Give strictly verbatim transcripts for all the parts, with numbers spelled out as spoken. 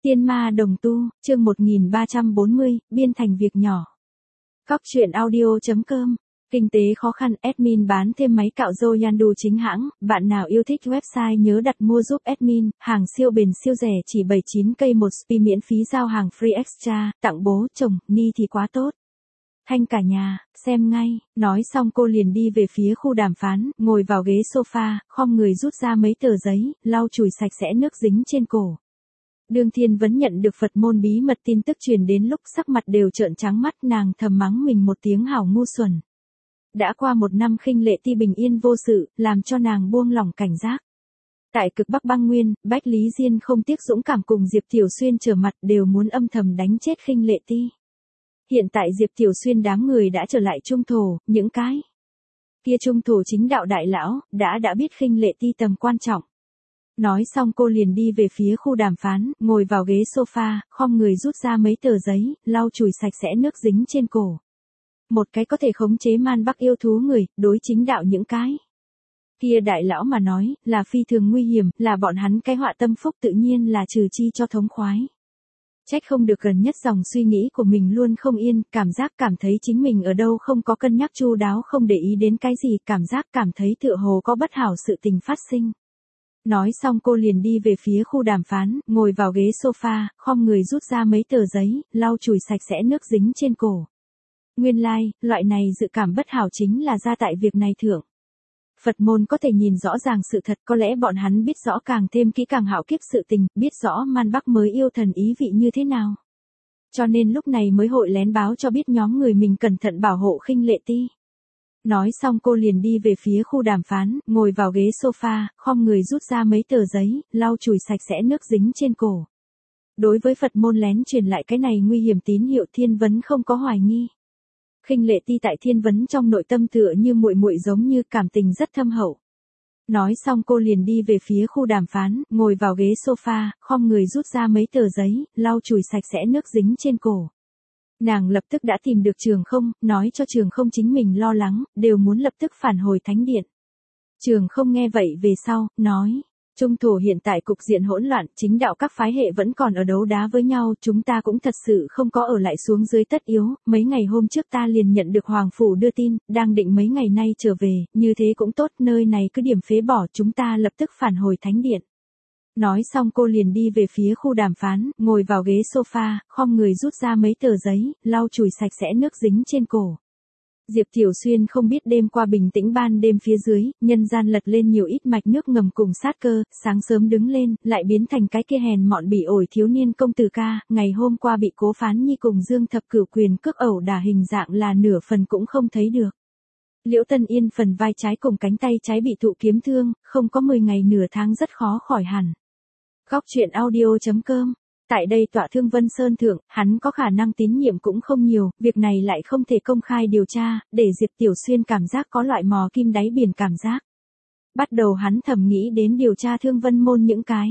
Tiên ma đồng tu, chương một nghìn ba trăm bốn mươi, biên thành việc nhỏ. Cóc truyện audio chấm com. Kinh tế khó khăn, admin bán thêm máy cạo râu Yandu chính hãng, bạn nào yêu thích website nhớ đặt mua giúp admin, hàng siêu bền siêu rẻ chỉ bảy mươi chín cây một spi miễn phí giao hàng free extra, tặng bố, chồng, ni thì quá tốt. Thanh cả nhà, xem ngay, nói xong cô liền đi về phía khu đàm phán, ngồi vào ghế sofa, khom người rút ra mấy tờ giấy, lau chùi sạch sẽ nước dính trên cổ. Đương Thiên Vấn nhận được Phật môn bí mật tin tức truyền đến lúc sắc mặt đều trợn trắng mắt, nàng thầm mắng mình một tiếng hảo ngu xuẩn. Đã qua một năm khinh lệ ti bình yên vô sự, làm cho nàng buông lỏng cảnh giác. Tại cực Bắc băng nguyên, Bách Lý Diên không tiếc dũng cảm cùng Diệp Tiểu Xuyên trở mặt đều muốn âm thầm đánh chết khinh lệ ti. Hiện tại Diệp Tiểu Xuyên đám người đã trở lại trung thổ, những cái kia trung thổ chính đạo đại lão, đã đã biết khinh lệ ti tầm quan trọng. Nói xong cô liền đi về phía khu đàm phán, ngồi vào ghế sofa, khom người rút ra mấy tờ giấy, lau chùi sạch sẽ nước dính trên cổ. Một cái có thể khống chế man bắc yêu thú người, đối chính đạo những cái kia đại lão mà nói, là phi thường nguy hiểm, là bọn hắn cái họa tâm phúc tự nhiên là trừ chi cho thống khoái. Trách không được gần nhất dòng suy nghĩ của mình luôn không yên, cảm giác cảm thấy chính mình ở đâu không có cân nhắc chu đáo, không để ý đến cái gì, cảm giác cảm thấy tựa hồ có bất hảo sự tình phát sinh. Nói xong cô liền đi về phía khu đàm phán, ngồi vào ghế sofa, khom người rút ra mấy tờ giấy, lau chùi sạch sẽ nước dính trên cổ. Nguyên lai, like, loại này dự cảm bất hảo chính là ra tại việc này thượng. Phật môn có thể nhìn rõ ràng sự thật, có lẽ bọn hắn biết rõ càng thêm kỹ càng hạo kiếp sự tình, biết rõ man bắc mới yêu thần ý vị như thế nào. Cho nên lúc này mới hội lén báo cho biết nhóm người mình cẩn thận bảo hộ khinh lệ ti. Nói xong cô liền đi về phía khu đàm phán, ngồi vào ghế sofa, khom người rút ra mấy tờ giấy, lau chùi sạch sẽ nước dính trên cổ. Đối với Phật môn lén truyền lại cái này nguy hiểm tín hiệu, Thiên Vấn không có hoài nghi. Khinh lệ ti tại Thiên Vấn trong nội tâm tựa như muội muội giống như cảm tình rất thâm hậu. Nói xong cô liền đi về phía khu đàm phán, ngồi vào ghế sofa, khom người rút ra mấy tờ giấy, lau chùi sạch sẽ nước dính trên cổ. Nàng lập tức đã tìm được Trường Không, nói cho Trường Không chính mình lo lắng, đều muốn lập tức phản hồi thánh điện. Trường Không nghe vậy về sau, nói, trung thổ hiện tại cục diện hỗn loạn, chính đạo các phái hệ vẫn còn ở đấu đá với nhau, chúng ta cũng thật sự không có ở lại xuống dưới tất yếu, mấy ngày hôm trước ta liền nhận được Hoàng Phủ đưa tin, đang định mấy ngày nay trở về, như thế cũng tốt, nơi này cứ điểm phế bỏ, chúng ta lập tức phản hồi thánh điện. Nói xong cô liền đi về phía khu đàm phán, ngồi vào ghế sofa, khom người rút ra mấy tờ giấy, lau chùi sạch sẽ nước dính trên cổ. Diệp Tiểu Xuyên không biết đêm qua bình tĩnh ban đêm phía dưới, nhân gian lật lên nhiều ít mạch nước ngầm cùng sát cơ, sáng sớm đứng lên, lại biến thành cái kia hèn mọn bị ổi thiếu niên công tử ca, ngày hôm qua bị Cố Phán Nhi cùng Dương Thập Cửu quyền cước ẩu đả hình dạng là nửa phần cũng không thấy được. Liễu Tân Yên phần vai trái cùng cánh tay trái bị thụ kiếm thương, không có mười ngày nửa tháng rất khó khỏi hẳn. Cóc truyện audio chấm com. Tại đây tọa thương Vân Sơn thượng, hắn có khả năng tín nhiệm cũng không nhiều, việc này lại không thể công khai điều tra, để Diệp Tiểu Xuyên cảm giác có loại mò kim đáy biển cảm giác. Bắt đầu hắn thầm nghĩ đến điều tra Thương Vân môn những cái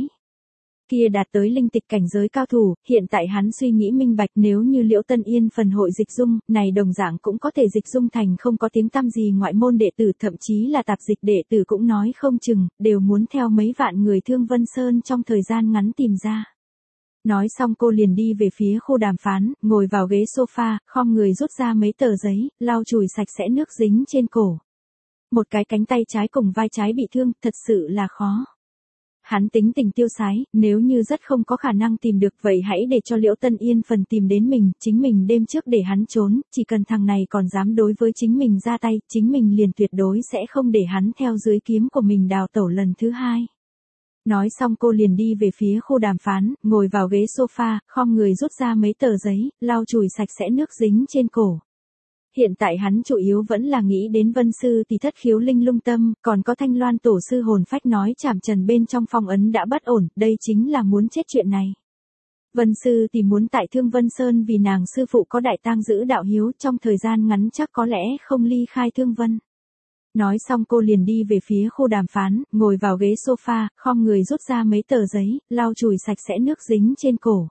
kia đạt tới linh tịch cảnh giới cao thủ, hiện tại hắn suy nghĩ minh bạch, nếu như Liễu Tân Yên phần hội dịch dung, này đồng dạng cũng có thể dịch dung thành không có tiếng tăm gì ngoại môn đệ tử, thậm chí là tạp dịch đệ tử cũng nói không chừng, đều muốn theo mấy vạn người Thương Vân Sơn trong thời gian ngắn tìm ra. Nói xong cô liền đi về phía khu đàm phán, ngồi vào ghế sofa, khom người rút ra mấy tờ giấy, lau chùi sạch sẽ nước dính trên cổ. Một cái cánh tay trái cùng vai trái bị thương, thật sự là khó. Hắn tính tình tiêu sái, nếu như rất không có khả năng tìm được vậy hãy để cho Liễu Tân Yên phần tìm đến mình, chính mình đêm trước để hắn trốn, chỉ cần thằng này còn dám đối với chính mình ra tay, chính mình liền tuyệt đối sẽ không để hắn theo dưới kiếm của mình đào tẩu lần thứ hai. Nói xong cô liền đi về phía khu đàm phán, ngồi vào ghế sofa, khom người rút ra mấy tờ giấy, lau chùi sạch sẽ nước dính trên cổ. Hiện tại hắn chủ yếu vẫn là nghĩ đến Vân Sư thì thất khiếu linh lung tâm, còn có Thanh Loan tổ sư hồn phách nói chảm trần bên trong phong ấn đã bất ổn, đây chính là muốn chết chuyện này. Vân Sư thì muốn tại Thương Vân Sơn vì nàng sư phụ có đại tang giữ đạo hiếu, trong thời gian ngắn chắc có lẽ không ly khai Thương Vân. Nói xong cô liền đi về phía khu đàm phán, ngồi vào ghế sofa, khom người rút ra mấy tờ giấy, lau chùi sạch sẽ nước dính trên cổ.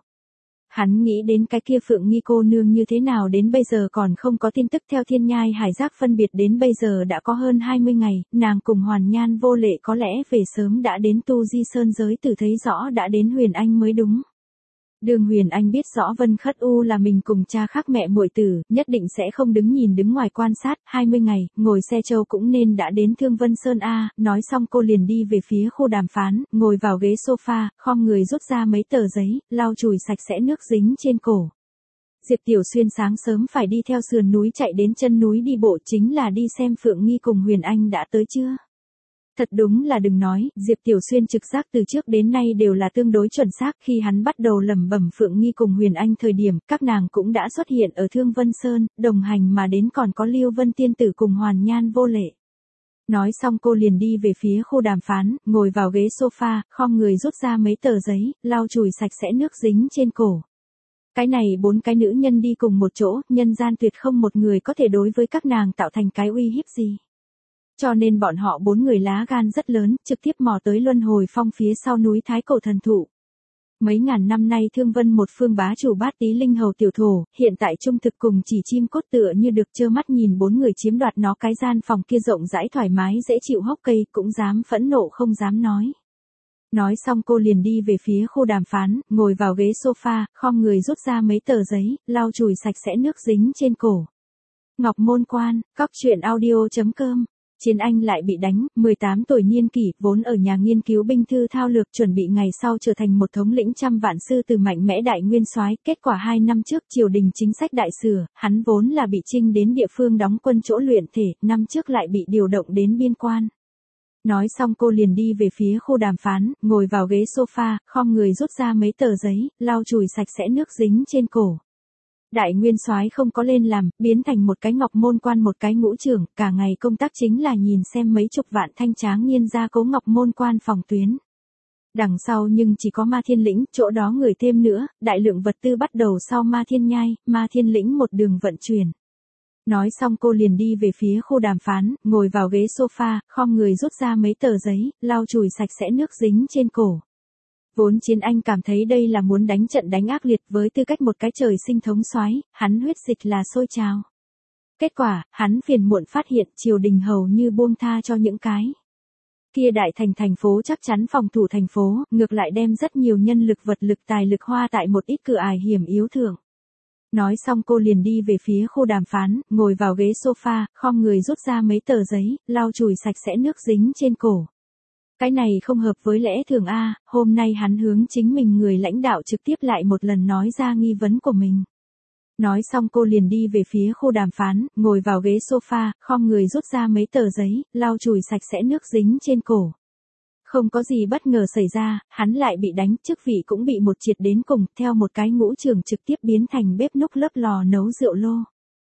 Hắn nghĩ đến cái kia Phượng Nghi cô nương như thế nào đến bây giờ còn không có tin tức, theo Thiên Nhai Hải Giác phân biệt đến bây giờ đã có hơn hai mươi ngày, nàng cùng Hoàn Nhan Vô Lệ có lẽ về sớm đã đến Tu Di Sơn giới tử thấy rõ đã đến Huyền Anh mới đúng. Đường Huyền Anh biết rõ Vân Khất U là mình cùng cha khác mẹ muội tử, nhất định sẽ không đứng nhìn đứng ngoài quan sát, hai mươi ngày, ngồi xe châu cũng nên đã đến Thương Vân Sơn A, nói xong cô liền đi về phía khu đàm phán, ngồi vào ghế sofa, khom người rút ra mấy tờ giấy, lau chùi sạch sẽ nước dính trên cổ. Diệp Tiểu Xuyên sáng sớm phải đi theo sườn núi chạy đến chân núi đi bộ chính là đi xem Phượng Nghi cùng Huyền Anh đã tới chưa. Thật đúng là đừng nói, Diệp Tiểu Xuyên trực giác từ trước đến nay đều là tương đối chuẩn xác, khi hắn bắt đầu lẩm bẩm Phượng Nghi cùng Huyền Anh thời điểm, các nàng cũng đã xuất hiện ở Thương Vân Sơn, đồng hành mà đến còn có Liêu Vân Tiên Tử cùng Hoàn Nhan Vô Lệ. Nói xong cô liền đi về phía khu đàm phán, ngồi vào ghế sofa, khom người rút ra mấy tờ giấy, lau chùi sạch sẽ nước dính trên cổ. Cái này bốn cái nữ nhân đi cùng một chỗ, nhân gian tuyệt không một người có thể đối với các nàng tạo thành cái uy hiếp gì. Cho nên bọn họ bốn người lá gan rất lớn, trực tiếp mò tới Luân Hồi Phong phía sau núi Thái Cổ Thần Thụ. Mấy ngàn năm nay Thương Vân một phương bá chủ bát tí linh hầu tiểu thổ, hiện tại trung thực cùng chỉ chim cốt tựa như được trơ mắt nhìn bốn người chiếm đoạt nó, cái gian phòng kia rộng rãi thoải mái dễ chịu hốc cây, cũng dám phẫn nộ không dám nói. Nói xong cô liền đi về phía khu đàm phán, ngồi vào ghế sofa, khom người rút ra mấy tờ giấy, lau chùi sạch sẽ nước dính trên cổ. Ngọc Môn Quan, cóc truyện audio chấm com. Chiến Anh lại bị đánh, mười tám tuổi niên kỷ, vốn ở nhà nghiên cứu binh thư thao lược, chuẩn bị ngày sau trở thành một thống lĩnh trăm vạn sư từ mạnh mẽ đại nguyên soái. Kết quả hai năm trước triều đình chính sách đại sửa, hắn vốn là bị trinh đến địa phương đóng quân chỗ luyện thể, năm trước lại bị điều động đến biên quan. Nói xong cô liền đi về phía khu đàm phán, ngồi vào ghế sofa, khom người rút ra mấy tờ giấy, lau chùi sạch sẽ nước dính trên cổ. Đại nguyên soái không có lên làm, biến thành một cái Ngọc Môn Quan một cái ngũ trưởng, cả ngày công tác chính là nhìn xem mấy chục vạn thanh tráng niên gia cố Ngọc Môn Quan phòng tuyến. Đằng sau nhưng chỉ có Ma Thiên Lĩnh, chỗ đó người thêm nữa, đại lượng vật tư bắt đầu sau Ma Thiên Nhai, Ma Thiên Lĩnh một đường vận chuyển. Nói xong cô liền đi về phía khu đàm phán, ngồi vào ghế sofa, khom người rút ra mấy tờ giấy, lau chùi sạch sẽ nước dính trên cổ. Vốn Chiến Anh cảm thấy đây là muốn đánh trận đánh ác liệt, với tư cách một cái trời sinh thống soái, hắn huyết dịch là sôi trào. Kết quả, hắn phiền muộn phát hiện triều đình hầu như buông tha cho những cái kia đại thành thành phố chắc chắn phòng thủ thành phố, ngược lại đem rất nhiều nhân lực vật lực tài lực hoa tại một ít cửa ải hiểm yếu thượng. Nói xong cô liền đi về phía khu đàm phán, ngồi vào ghế sofa, khom người rút ra mấy tờ giấy, lau chùi sạch sẽ nước dính trên cổ. Cái này không hợp với lẽ thường A, hôm nay hắn hướng chính mình người lãnh đạo trực tiếp lại một lần nói ra nghi vấn của mình. Nói xong cô liền đi về phía khu đàm phán, ngồi vào ghế sofa, khom người rút ra mấy tờ giấy, lau chùi sạch sẽ nước dính trên cổ. Không có gì bất ngờ xảy ra, hắn lại bị đánh, chức vị cũng bị một triệt đến cùng, theo một cái ngũ trưởng trực tiếp biến thành bếp núc lớp lò nấu rượu lô.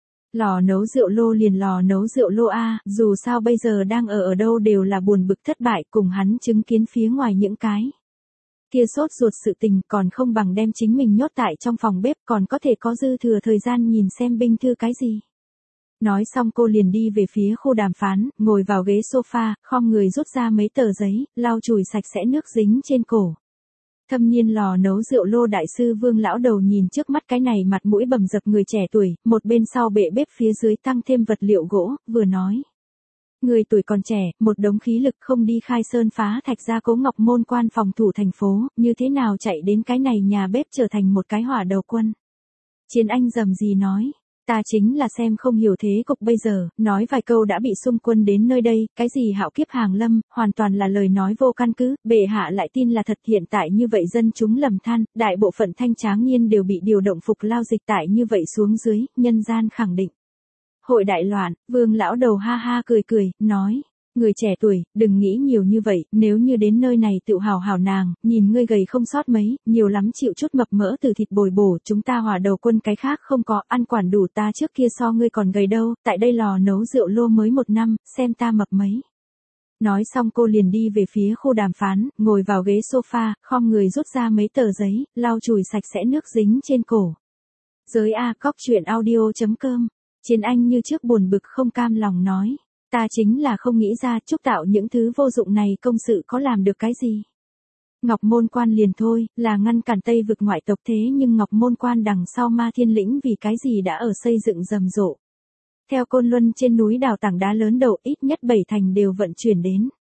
Lò nấu rượu lô liền lò nấu rượu lô A, dù sao bây giờ đang ở ở đâu đều là buồn bực thất bại, cùng hắn chứng kiến phía ngoài những cái kia sốt ruột sự tình, còn không bằng đem chính mình nhốt tại trong phòng bếp, còn có thể có dư thừa thời gian nhìn xem binh thư cái gì. Nói xong cô liền đi về phía khu đàm phán, ngồi vào ghế sofa, khom người rút ra mấy tờ giấy, lau chùi sạch sẽ nước dính trên cổ. Thâm niên lò nấu rượu lô đại sư Vương lão đầu nhìn trước mắt cái này mặt mũi bầm dập người trẻ tuổi, một bên sau bệ bếp phía dưới tăng thêm vật liệu gỗ, vừa nói. Người tuổi còn trẻ, một đống khí lực không đi khai sơn phá thạch ra cố Ngọc Môn Quan phòng thủ thành phố, như thế nào chạy đến cái này nhà bếp trở thành một cái hỏa đầu quân. Chiến Anh rầm gì nói. Ta chính là xem không hiểu thế cục bây giờ, nói vài câu đã bị xung quân đến nơi đây, cái gì hạo kiếp hàng lâm, hoàn toàn là lời nói vô căn cứ, bệ hạ lại tin là thật. Hiện tại như vậy dân chúng lầm than, đại bộ phận thanh tráng niên đều bị điều động phục lao dịch tại như vậy xuống dưới, nhân gian khẳng định. Hội đại loạn, Vương lão đầu ha ha cười cười, nói. Người trẻ tuổi, đừng nghĩ nhiều như vậy, nếu như đến nơi này tự hào hào nàng, nhìn ngươi gầy không sót mấy, nhiều lắm chịu chút mập mỡ từ thịt bồi bổ, chúng ta hòa đầu quân cái khác không có, ăn quản đủ, ta trước kia so ngươi còn gầy đâu, tại đây lò nấu rượu lô mới một năm, xem ta mập mấy. Nói xong cô liền đi về phía khu đàm phán, ngồi vào ghế sofa, khom người rút ra mấy tờ giấy, lau chùi sạch sẽ nước dính trên cổ. Giới A cóc truyện audio chấm com. Chiến Anh như trước buồn bực không cam lòng nói. Ta chính là không nghĩ ra Trúc tạo những thứ vô dụng này công sự có làm được cái gì. Ngọc Môn Quan liền thôi, là ngăn cản Tây vực ngoại tộc, thế nhưng Ngọc Môn Quan đằng sau Ma Thiên Lĩnh vì cái gì đã ở xây dựng rầm rộ. Theo Côn Luân trên núi đào tảng đá lớn đầu ít nhất bảy thành đều vận chuyển đến.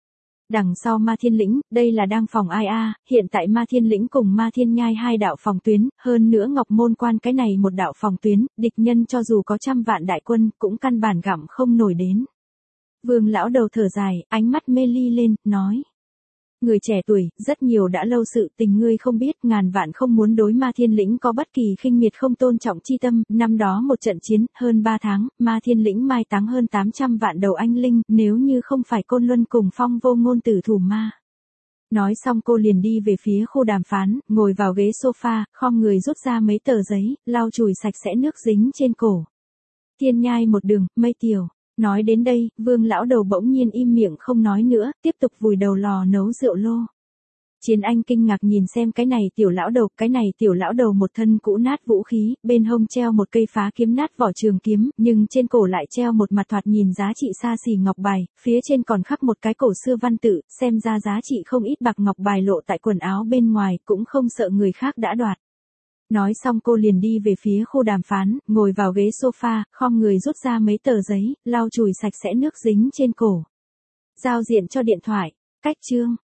Đằng sau Ma Thiên Lĩnh, đây là đang phòng ai a, hiện tại Ma Thiên Lĩnh cùng Ma Thiên Nhai hai đạo phòng tuyến, hơn nữa Ngọc Môn Quan cái này một đạo phòng tuyến, địch nhân cho dù có trăm vạn đại quân, cũng căn bản gặm không nổi đến. Vương lão đầu thở dài, ánh mắt mê ly lên, nói. Người trẻ tuổi, rất nhiều đã lâu sự tình ngươi không biết, ngàn vạn không muốn đối Ma Thiên Lĩnh có bất kỳ khinh miệt không tôn trọng chi tâm, năm đó một trận chiến, hơn ba tháng, Ma Thiên Lĩnh mai táng hơn tám trăm vạn đầu anh linh, nếu như không phải Côn Luân cùng Phong Vô Ngôn tử thủ ma. Nói xong cô liền đi về phía khu đàm phán, ngồi vào ghế sofa, khom người rút ra mấy tờ giấy, lau chùi sạch sẽ nước dính trên cổ. Thiên Nhai một đường, mây tiểu. Nói đến đây, Vương lão đầu bỗng nhiên im miệng không nói nữa, tiếp tục vùi đầu lò nấu rượu lô. Chiến Anh kinh ngạc nhìn xem cái này tiểu lão đầu, cái này tiểu lão đầu một thân cũ nát vũ khí, bên hông treo một cây phá kiếm nát vỏ trường kiếm, nhưng trên cổ lại treo một mặt thoạt nhìn giá trị xa xỉ ngọc bài, phía trên còn khắc một cái cổ xưa văn tự, xem ra giá trị không ít bạc ngọc bài lộ tại quần áo bên ngoài, cũng không sợ người khác đã đoạt. Nói xong cô liền đi về phía khu đàm phán, ngồi vào ghế sofa, khom người rút ra mấy tờ giấy, lau chùi sạch sẽ nước dính trên cổ. Giao diện cho điện thoại, cách chương.